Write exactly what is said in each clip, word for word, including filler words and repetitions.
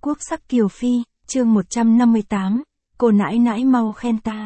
quốc sắc kiều phi, chương một trăm năm mươi tám, cô nãi nãi mau khen ta.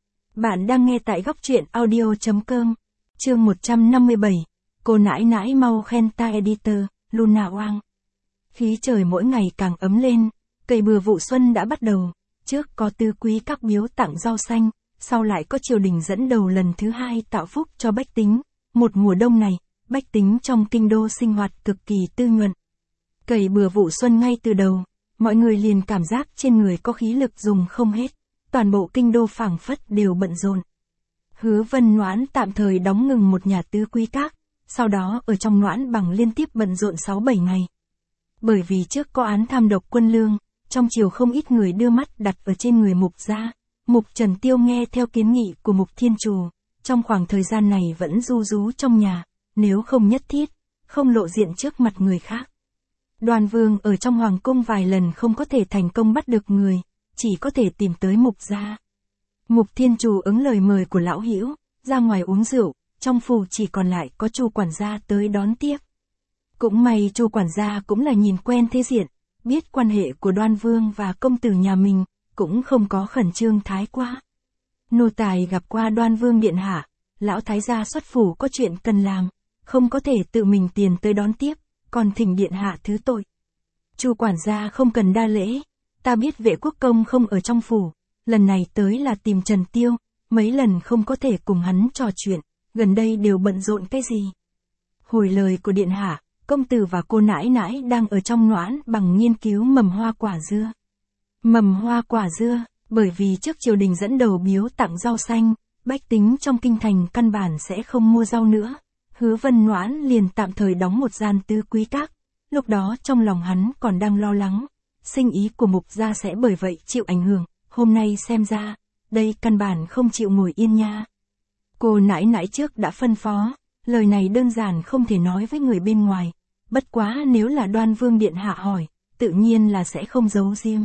Bạn đang nghe tại góc truyện audio.com, chương một trăm năm mươi bảy, cô nãi nãi mau khen ta editor, Luna Wang. Khí trời mỗi ngày càng ấm lên, cày bừa vụ xuân đã bắt đầu, trước có tứ quý các biếu tặng rau xanh, sau lại có triều đình dẫn đầu lần thứ hai tạo phúc cho bách tính. Một mùa đông này, bách tính trong kinh đô sinh hoạt cực kỳ tư nhuận. Cày bừa vụ xuân ngay từ đầu, mọi người liền cảm giác trên người có khí lực dùng không hết, toàn bộ kinh đô phảng phất đều bận rộn. Hứa Vân Noãn tạm thời đóng ngừng một nhà tứ quý các, sau đó ở trong Noãn Bằng liên tiếp bận rộn sáu bảy ngày. Bởi vì trước có án tham độc quân lương, trong triều không ít người đưa mắt đặt ở trên người Mục gia. Mục Trần Tiêu nghe theo kiến nghị của Mục Thiên Trù, trong khoảng thời gian này vẫn ru rú trong nhà, nếu không nhất thiết, không lộ diện trước mặt người khác. Đoan Vương ở trong hoàng cung vài lần không có thể thành công bắt được người, chỉ có thể tìm tới Mục gia. Mục Thiên Trù ứng lời mời của lão hữu, ra ngoài uống rượu, trong phủ chỉ còn lại có Chu quản gia tới đón tiếp. Cũng may Chu quản gia cũng là nhìn quen thế diện, biết quan hệ của Đoan Vương và công tử nhà mình, cũng không có khẩn trương thái quá. Nô tài gặp qua Đoan Vương điện hạ, lão thái gia xuất phủ có chuyện cần làm, không có thể tự mình tiền tới đón tiếp, còn thỉnh điện hạ thứ tội. Chu quản gia không cần đa lễ, ta biết Vệ Quốc công không ở trong phủ, lần này tới là tìm Trần Tiêu, mấy lần không có thể cùng hắn trò chuyện, gần đây đều bận rộn cái gì. Hồi lời của điện hạ, công tử và cô nãi nãi đang ở trong Noãn Bằng nghiên cứu mầm hoa quả dưa. Mầm hoa quả dưa, bởi vì trước triều đình dẫn đầu biếu tặng rau xanh, bách tính trong kinh thành căn bản sẽ không mua rau nữa. Hứa Vân Noãn liền tạm thời đóng một gian tứ quý các, lúc đó trong lòng hắn còn đang lo lắng, sinh ý của Mục gia sẽ bởi vậy chịu ảnh hưởng, hôm nay xem ra, đây căn bản không chịu ngồi yên nha. Cô nãi nãi trước đã phân phó, lời này đơn giản không thể nói với người bên ngoài, bất quá nếu là Đoan Vương điện hạ hỏi, tự nhiên là sẽ không giấu giếm.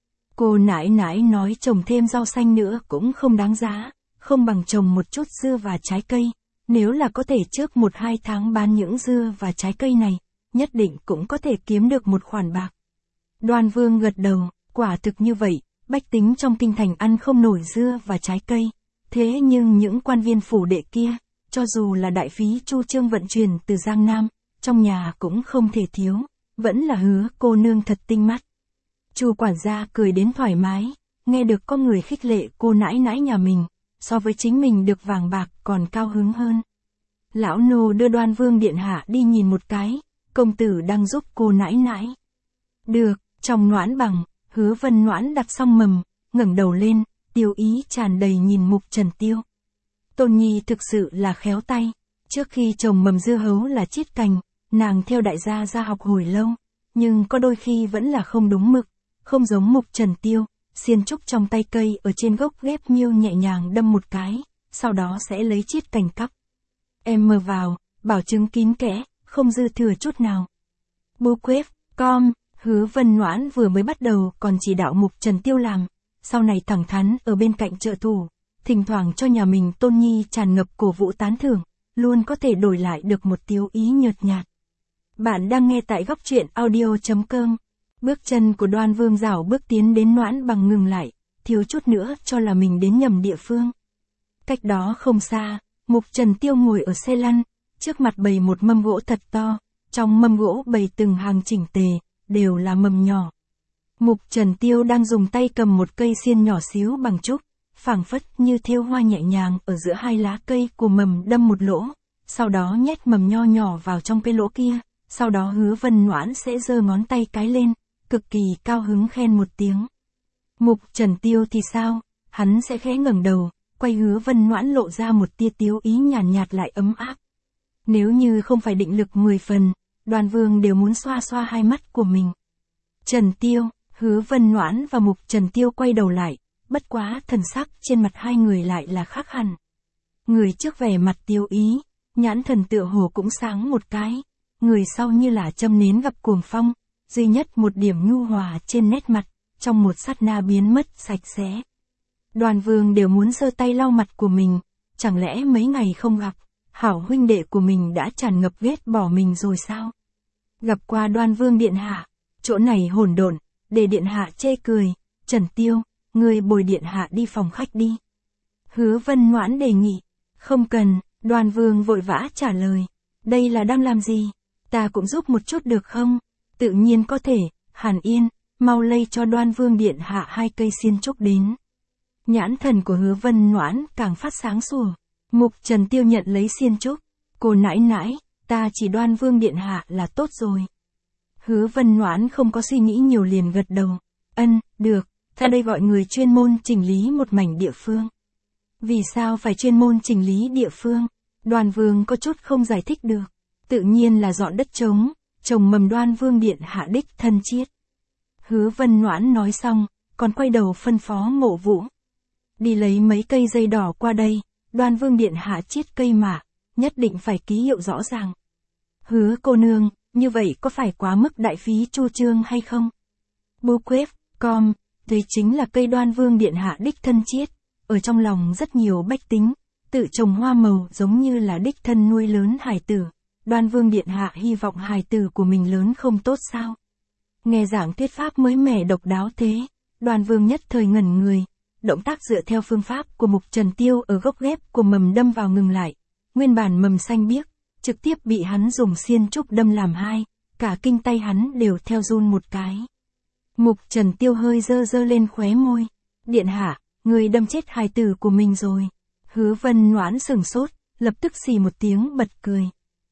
Cô nãi nãi nói trồng thêm rau xanh nữa cũng không đáng giá, không bằng trồng một chút dưa và trái cây, nếu là có thể trước một hai tháng bán những dưa và trái cây này, nhất định cũng có thể kiếm được một khoản bạc. Đoan Vương gật đầu, quả thực như vậy, bách tính trong kinh thành ăn không nổi dưa và trái cây, thế nhưng những quan viên phủ đệ kia, cho dù là đại phí Chu Trương vận chuyển từ Giang Nam, trong nhà cũng không thể thiếu, vẫn là Hứa cô nương thật tinh mắt. Chu quản gia cười đến thoải mái, nghe được có người khích lệ cô nãi nãi nhà mình, so với chính mình được vàng bạc còn cao hứng hơn. Lão nô đưa Đoan Vương điện hạ đi nhìn một cái, công tử đang giúp cô nãi nãi. Được, trong Noãn Bằng, Hứa Vân Noãn đặt xong mầm, ngẩng đầu lên, tiêu ý tràn đầy nhìn Mục Trần Tiêu. Tôn Nhi thực sự là khéo tay, trước khi trồng mầm dưa hấu là chiết cành, nàng theo đại gia ra học hồi lâu, nhưng có đôi khi vẫn là không đúng mực, không giống Mục Trần Tiêu, xiên trúc trong tay cây ở trên gốc ghép miêu nhẹ nhàng đâm một cái, sau đó sẽ lấy chiết cành cắp. Em mơ vào, bảo chứng kín kẽ, không dư thừa chút nào. Book web, com, Hứa Vân Noãn vừa mới bắt đầu còn chỉ đạo Mục Trần Tiêu làm, sau này thẳng thắn ở bên cạnh trợ thủ, thỉnh thoảng cho nhà mình Tôn Nhi tràn ngập cổ vũ tán thưởng, luôn có thể đổi lại được một tiêu ý nhợt nhạt. Bạn đang nghe tại góc truyện audio.com. Bước chân của Đoan Vương rảo bước tiến đến Noãn Bằng ngừng lại, thiếu chút nữa cho là mình đến nhầm địa phương. Cách đó không xa, Mục Trần Tiêu ngồi ở xe lăn, trước mặt bày một mâm gỗ thật to, trong mâm gỗ bày từng hàng chỉnh tề, đều là mầm nhỏ. Mục Trần Tiêu đang dùng tay cầm một cây xiên nhỏ xíu bằng trúc, phảng phất như thêu hoa nhẹ nhàng ở giữa hai lá cây của mầm đâm một lỗ, sau đó nhét mầm nho nhỏ vào trong cái lỗ kia, sau đó Hứa Vân Noãn sẽ giơ ngón tay cái lên, cực kỳ cao hứng khen một tiếng. Mục Trần Tiêu thì sao, hắn sẽ khẽ ngẩng đầu, quay Hứa Vân Noãn lộ ra một tia tiếu ý nhàn nhạt lại ấm áp. Nếu như không phải định lực mười phần, Đoan Vương đều muốn xoa xoa hai mắt của mình. Trần Tiêu, Hứa Vân Noãn và Mục Trần Tiêu quay đầu lại, bất quá thần sắc trên mặt hai người lại là khác hẳn. Người trước vẻ mặt tiêu ý, nhãn thần tựa hồ cũng sáng một cái, người sau như là châm nến gặp cuồng phong, duy nhất một điểm nhu hòa trên nét mặt, trong một sát na biến mất sạch sẽ. Đoan Vương đều muốn giơ tay lau mặt của mình, chẳng lẽ mấy ngày không gặp, hảo huynh đệ của mình đã tràn ngập ghét bỏ mình rồi sao? Gặp qua Đoan Vương điện hạ, chỗ này hỗn độn, để điện hạ chê cười, Trần Tiêu, người bồi điện hạ đi phòng khách đi. Hứa Vân Noãn đề nghị, không cần, Đoan Vương vội vã trả lời, đây là đang làm gì, ta cũng giúp một chút được không? Tự nhiên có thể, Hàn Yên, mau lây cho Đoan Vương điện hạ hai cây xiên trúc đến. Nhãn thần của Hứa Vân Noãn càng phát sáng sủa. Mục Trần Tiêu nhận lấy xiên trúc, cô nãi nãi, ta chỉ Đoan Vương điện hạ là tốt rồi. Hứa Vân Noãn không có suy nghĩ nhiều liền gật đầu, ân, được, ta đây gọi người chuyên môn chỉnh lý một mảnh địa phương. Vì sao phải chuyên môn chỉnh lý địa phương? Đoan Vương có chút không giải thích được. Tự nhiên là dọn đất trống, trồng mầm Đoan Vương điện hạ đích thân chiết. Hứa Vân Noãn nói xong, còn quay đầu phân phó Mộ Vũ. Đi lấy mấy cây dây đỏ qua đây, Đoan Vương điện hạ chiết cây mạ, nhất định phải ký hiệu rõ ràng. Hứa cô nương, như vậy có phải quá mức đại phí chu trương hay không? Buquet, com, đây chính là cây Đoan Vương điện hạ đích thân chiết, ở trong lòng rất nhiều bách tính, tự trồng hoa màu giống như là đích thân nuôi lớn hài tử. Đoan Vương điện hạ hy vọng hài tử của mình lớn không tốt sao? Nghe giảng thuyết pháp mới mẻ độc đáo thế, Đoan Vương nhất thời ngẩn người, động tác dựa theo phương pháp của Mục Trần Tiêu ở gốc ghép của mầm đâm vào ngừng lại, nguyên bản mầm xanh biếc, trực tiếp bị hắn dùng xiên trúc đâm làm hai, cả kinh tay hắn đều theo run một cái. Mục Trần Tiêu hơi dơ dơ lên khóe môi, điện hạ, người đâm chết hài tử của mình rồi. Hứa Vân Noãn sửng sốt, lập tức xì một tiếng bật cười.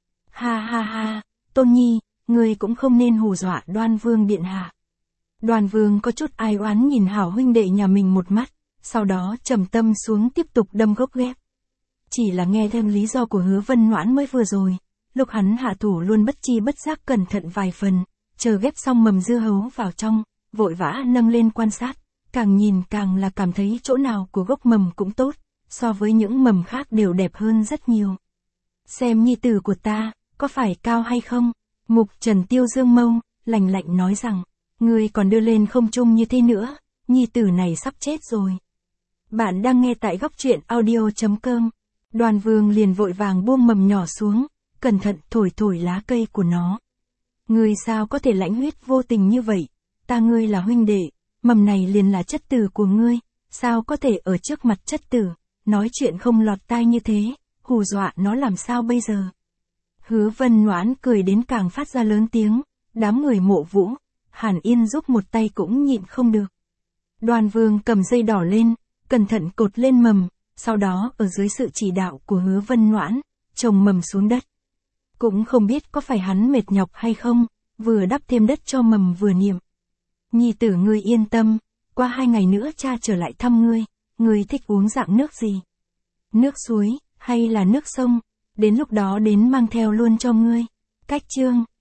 Ha ha ha, Tôn Nhi, người cũng không nên hù dọa Đoan Vương điện hạ. Đoan Vương có chút ai oán nhìn hảo huynh đệ nhà mình một mắt, sau đó trầm tâm xuống tiếp tục đâm gốc ghép. Chỉ là nghe thêm lý do của Hứa Vân Noãn mới vừa rồi, lúc hắn hạ thủ luôn bất chi bất giác cẩn thận vài phần, chờ ghép xong mầm dưa hấu vào trong, vội vã nâng lên quan sát, càng nhìn càng là cảm thấy chỗ nào của gốc mầm cũng tốt, so với những mầm khác đều đẹp hơn rất nhiều. Xem nhi tử của ta, có phải cao hay không? Mục Trần Tiêu dương mâu, lạnh lạnh nói rằng, người còn đưa lên không trung như thế nữa, nhi tử này sắp chết rồi. Bạn đang nghe tại góc truyện audio chấm com. Đoan Vương liền vội vàng buông mầm nhỏ xuống, cẩn thận thổi thổi lá cây của nó. Ngươi sao có thể lãnh huyết vô tình như vậy? Ta ngươi là huynh đệ, mầm này liền là chất tử của ngươi, sao có thể ở trước mặt chất tử, nói chuyện không lọt tai như thế, hù dọa nó làm sao bây giờ? Hứa Vân Noãn cười đến càng phát ra lớn tiếng, đám người Mộ Vũ, Hàn Yên giúp một tay cũng nhịn không được. Đoan Vương cầm dây đỏ lên, cẩn thận cột lên mầm, sau đó ở dưới sự chỉ đạo của Hứa Vân Noãn, trồng mầm xuống đất. Cũng không biết có phải hắn mệt nhọc hay không, vừa đắp thêm đất cho mầm vừa niệm. Nhi tử ngươi yên tâm, qua hai ngày nữa cha trở lại thăm ngươi, ngươi thích uống dạng nước gì? Nước suối, hay là nước sông? Đến lúc đó đến mang theo luôn cho ngươi. Cách chương